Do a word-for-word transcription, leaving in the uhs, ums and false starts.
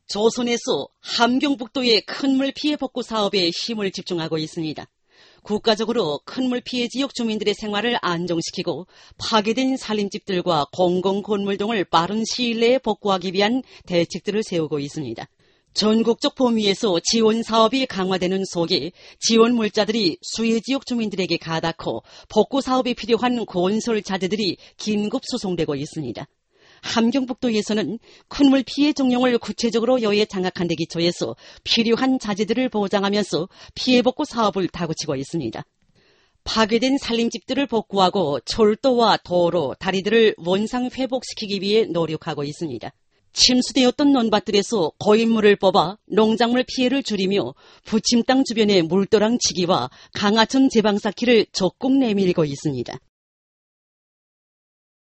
조선에서 함경북도의 큰물 피해 복구 사업에 힘을 집중하고 있습니다. 국가적으로 큰물 피해 지역 주민들의 생활을 안정시키고 파괴된 살림집들과 공공건물 등을 빠른 시일 내에 복구하기 위한 대책들을 세우고 있습니다. 전국적 범위에서 지원 사업이 강화되는 속에 지원 물자들이 수해 지역 주민들에게 가닿고 복구 사업에 필요한 건설 자재들이 긴급 수송되고 있습니다. 함경북도에서는 큰물 피해 정령을 구체적으로 여에 장악한 데 기초해서 필요한 자재들을 보장하면서 피해 복구 사업을 다구치고 있습니다. 파괴된 살림집들을 복구하고 철도와 도로, 다리들을 원상 회복시키기 위해 노력하고 있습니다. 침수되었던 논밭들에서 고인물을 뽑아 농작물 피해를 줄이며 부침 땅 주변의 물도랑 치기와 강하천 제방 쌓기를 적극 내밀고 있습니다.